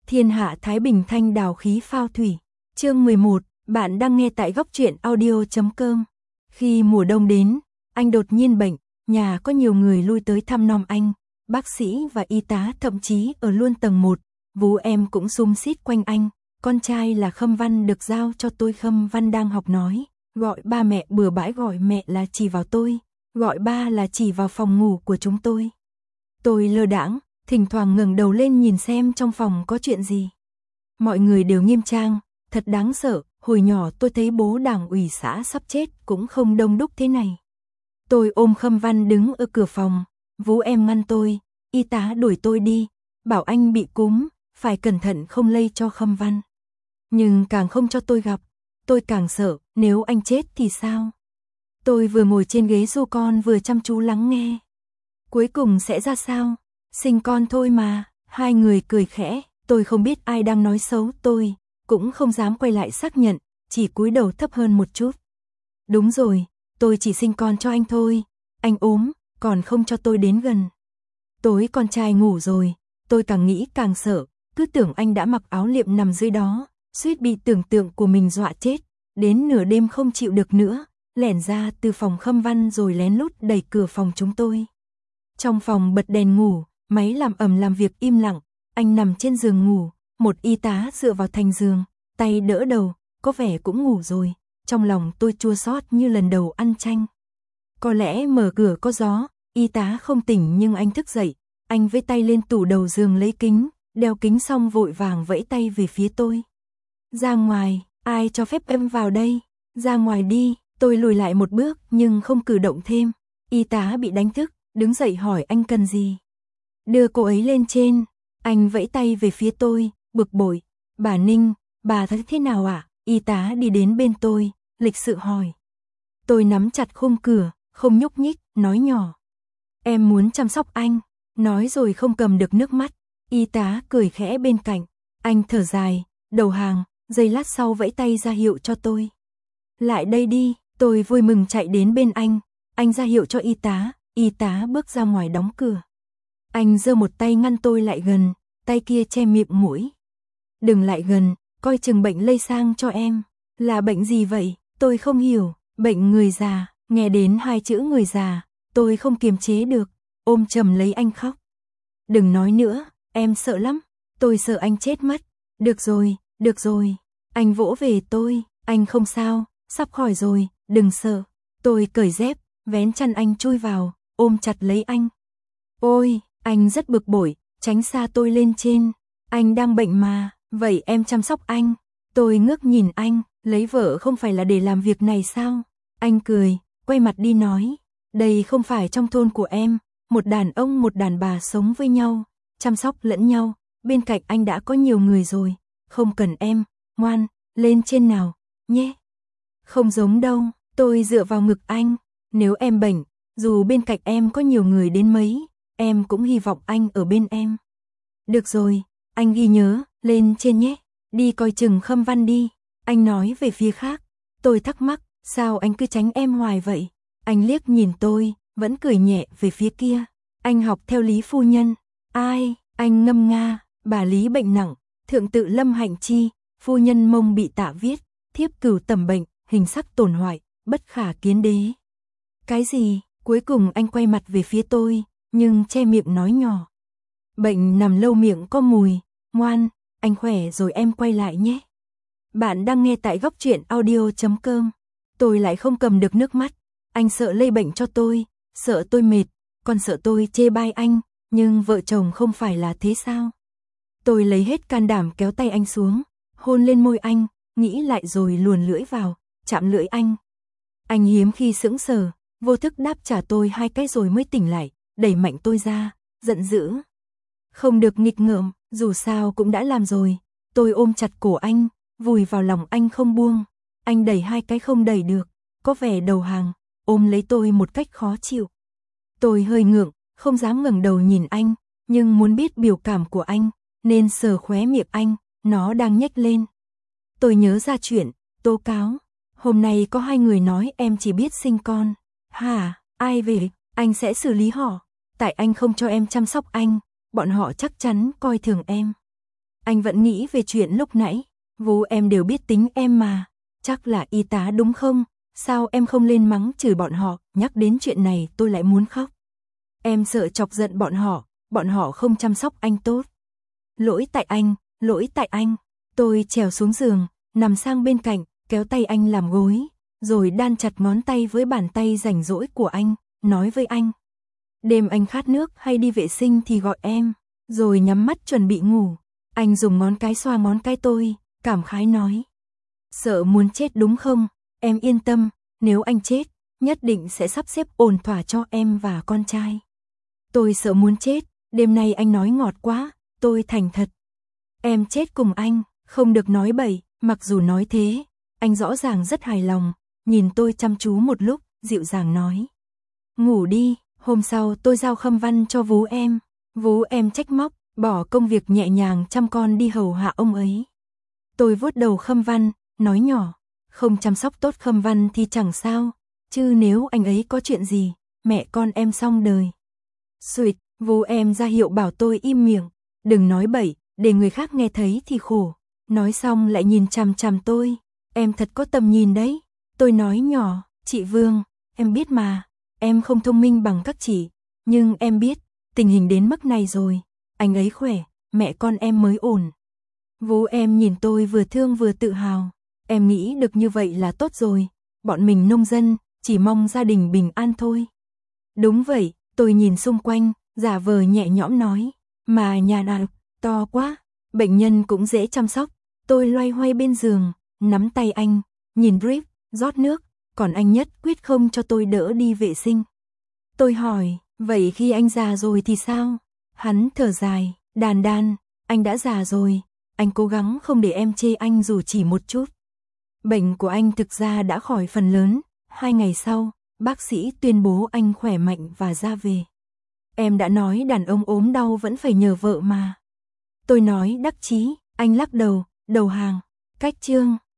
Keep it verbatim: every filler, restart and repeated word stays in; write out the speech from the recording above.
Thiên hạ thái bình thanh đào khí phao thủy. Chương mười một, bạn đang nghe tại góc truyện audio chấm com. Khi mùa đông đến, anh đột nhiên bệnh, nhà có nhiều người lui tới thăm nom anh, bác sĩ và y tá thậm chí ở luôn tầng một, vú em cũng sum xít quanh anh, con trai là Khâm Văn được giao cho tôi. Khâm Văn đang học nói, gọi ba mẹ bừa bãi, gọi mẹ là chỉ vào tôi, gọi ba là chỉ vào phòng ngủ của chúng tôi. Tôi lơ đãng, thỉnh thoảng ngẩng đầu lên nhìn xem trong phòng có chuyện gì. Mọi người đều nghiêm trang, thật đáng sợ, hồi nhỏ tôi thấy bố đảng ủy xã sắp chết cũng không đông đúc thế này. Tôi ôm Khâm Văn đứng ở cửa phòng, vú em ngăn tôi, y tá đuổi tôi đi, bảo anh bị cúm, phải cẩn thận không lây cho Khâm Văn. Nhưng càng không cho tôi gặp, tôi càng sợ, nếu anh chết thì sao? Tôi vừa ngồi trên ghế du con vừa chăm chú lắng nghe. Cuối cùng sẽ ra sao? Sinh con thôi mà, hai người cười khẽ, tôi không biết ai đang nói xấu tôi, cũng không dám quay lại xác nhận, chỉ cúi đầu thấp hơn một chút. Đúng rồi, tôi chỉ sinh con cho anh thôi, anh ốm, còn không cho tôi đến gần. Tối con trai ngủ rồi, tôi càng nghĩ càng sợ, cứ tưởng anh đã mặc áo liệm nằm dưới đó, suýt bị tưởng tượng của mình dọa chết, đến nửa đêm không chịu được nữa, lẻn ra từ phòng Khâm Văn rồi lén lút đẩy cửa phòng chúng tôi. Trong phòng bật đèn ngủ, máy làm ẩm làm việc im lặng, anh nằm trên giường ngủ, một y tá dựa vào thành giường, tay đỡ đầu, có vẻ cũng ngủ rồi, trong lòng tôi chua xót như lần đầu ăn chanh. Có lẽ mở cửa có gió, y tá không tỉnh nhưng anh thức dậy, anh vẫy tay lên tủ đầu giường lấy kính, đeo kính xong vội vàng vẫy tay về phía tôi. Ra ngoài, ai cho phép em vào đây, ra ngoài đi, tôi lùi lại một bước nhưng không cử động thêm, y tá bị đánh thức, đứng dậy hỏi anh cần gì. Đưa cô ấy lên trên, anh vẫy tay về phía tôi, bực bội, bà Ninh, bà thấy thế nào ạ? À? Y tá đi đến bên tôi, lịch sự hỏi. Tôi nắm chặt khung cửa, không nhúc nhích, nói nhỏ. Em muốn chăm sóc anh, nói rồi không cầm được nước mắt, y tá cười khẽ bên cạnh, anh thở dài, đầu hàng, giây lát sau vẫy tay ra hiệu cho tôi. Lại đây đi, tôi vui mừng chạy đến bên anh, anh ra hiệu cho y tá, y tá bước ra ngoài đóng cửa. Anh giơ một tay ngăn tôi lại gần, tay kia che miệng mũi. Đừng lại gần, coi chừng bệnh lây sang cho em. Là bệnh gì vậy? Tôi không hiểu. Bệnh người già. Nghe đến hai chữ người già, tôi không kiềm chế được, ôm chầm lấy anh khóc. Đừng nói nữa, em sợ lắm. Tôi sợ anh chết mất. Được rồi, được rồi. Anh vỗ về tôi, anh không sao, sắp khỏi rồi, đừng sợ. Tôi cởi dép, vén chăn anh chui vào, ôm chặt lấy anh. Ôi, anh rất bực bội, tránh xa tôi lên trên. Anh đang bệnh mà, vậy em chăm sóc anh. Tôi ngước nhìn anh, lấy vợ không phải là để làm việc này sao? Anh cười, quay mặt đi nói, đây không phải trong thôn của em, một đàn ông một đàn bà sống với nhau, chăm sóc lẫn nhau, bên cạnh anh đã có nhiều người rồi, không cần em, ngoan, lên trên nào, nhé. Không giống đâu, tôi dựa vào ngực anh, nếu em bệnh, dù bên cạnh em có nhiều người đến mấy, em cũng hy vọng anh ở bên em. Được rồi, anh ghi nhớ, lên trên nhé, đi coi chừng Khâm Văn đi, anh nói về phía khác. Tôi thắc mắc, sao anh cứ tránh em hoài vậy? Anh liếc nhìn tôi, vẫn cười nhẹ về phía kia. Anh học theo Lý phu nhân. Ai? Anh ngâm nga, bà Lý bệnh nặng, thượng tự Lâm Hạnh Chi, phu nhân mông bị tạ viết, thiếp cửu tầm bệnh, hình sắc tổn hoại, bất khả kiến đế. Cái gì? Cuối cùng anh quay mặt về phía tôi, nhưng che miệng nói nhỏ. Bệnh nằm lâu miệng có mùi, ngoan, anh khỏe rồi em quay lại nhé. Bạn đang nghe tại góc truyện audio chấm com. Tôi lại không cầm được nước mắt, anh sợ lây bệnh cho tôi, sợ tôi mệt, còn sợ tôi chê bai anh, nhưng vợ chồng không phải là thế sao? Tôi lấy hết can đảm kéo tay anh xuống, hôn lên môi anh, nghĩ lại rồi luồn lưỡi vào, chạm lưỡi anh. Anh hiếm khi sững sờ, vô thức đáp trả tôi hai cái rồi mới tỉnh lại, đẩy mạnh tôi ra, giận dữ. Không được nghịch ngợm, dù sao cũng đã làm rồi. Tôi ôm chặt cổ anh, vùi vào lòng anh không buông. Anh đẩy hai cái không đẩy được, có vẻ đầu hàng, ôm lấy tôi một cách khó chịu. Tôi hơi ngượng, không dám ngẩng đầu nhìn anh, nhưng muốn biết biểu cảm của anh, nên sờ khóe miệng anh, nó đang nhếch lên. Tôi nhớ ra chuyện, tố cáo. Hôm nay có hai người nói em chỉ biết sinh con. Hả, ai về, anh sẽ xử lý họ. Tại anh không cho em chăm sóc anh, bọn họ chắc chắn coi thường em. Anh vẫn nghĩ về chuyện lúc nãy. Vú em đều biết tính em mà. Chắc là y tá đúng không? Sao em không lên mắng chửi bọn họ? Nhắc đến chuyện này tôi lại muốn khóc. Em sợ chọc giận bọn họ. Bọn họ không chăm sóc anh tốt. Lỗi tại anh, lỗi tại anh. Tôi trèo xuống giường, nằm sang bên cạnh, kéo tay anh làm gối, rồi đan chặt ngón tay với bàn tay rảnh rỗi của anh, nói với anh. Đêm anh khát nước hay đi vệ sinh thì gọi em, rồi nhắm mắt chuẩn bị ngủ. Anh dùng ngón cái xoa ngón cái tôi, cảm khái nói. Sợ muốn chết đúng không? Em yên tâm, nếu anh chết, nhất định sẽ sắp xếp ổn thỏa cho em và con trai. Tôi sợ muốn chết, đêm nay anh nói ngọt quá, tôi thành thật. Em chết cùng anh, không được nói bậy, mặc dù nói thế, anh rõ ràng rất hài lòng, nhìn tôi chăm chú một lúc, dịu dàng nói. Ngủ đi, hôm sau tôi giao khâm văn cho vú em, vú em trách móc, bỏ công việc nhẹ nhàng chăm con đi hầu hạ ông ấy. Tôi vuốt đầu khâm văn, nói nhỏ, không chăm sóc tốt khâm văn thì chẳng sao, chứ nếu anh ấy có chuyện gì, mẹ con em xong đời. Xuyệt, vú em ra hiệu bảo tôi im miệng, đừng nói bậy, để người khác nghe thấy thì khổ. Nói xong lại nhìn chằm chằm tôi, em thật có tầm nhìn đấy. Tôi nói nhỏ, chị Vương, em biết mà, em không thông minh bằng các chị, nhưng em biết, tình hình đến mức này rồi, anh ấy khỏe, mẹ con em mới ổn. Vú em nhìn tôi vừa thương vừa tự hào, em nghĩ được như vậy là tốt rồi, bọn mình nông dân, chỉ mong gia đình bình an thôi. Đúng vậy, tôi nhìn xung quanh, giả vờ nhẹ nhõm nói, mà nhà nào to quá, bệnh nhân cũng dễ chăm sóc. Tôi loay hoay bên giường, nắm tay anh, nhìn drip, rót nước, còn anh nhất quyết không cho tôi đỡ đi vệ sinh. Tôi hỏi, vậy khi anh già rồi thì sao? Hắn thở dài, Đàn Đàn, anh đã già rồi, anh cố gắng không để em chê anh dù chỉ một chút. Bệnh của anh thực ra đã khỏi phần lớn, hai ngày sau, bác sĩ tuyên bố anh khỏe mạnh và ra về. Em đã nói đàn ông ốm đau vẫn phải nhờ vợ mà. Tôi nói đắc chí, anh lắc đầu, đầu hàng, cách chương.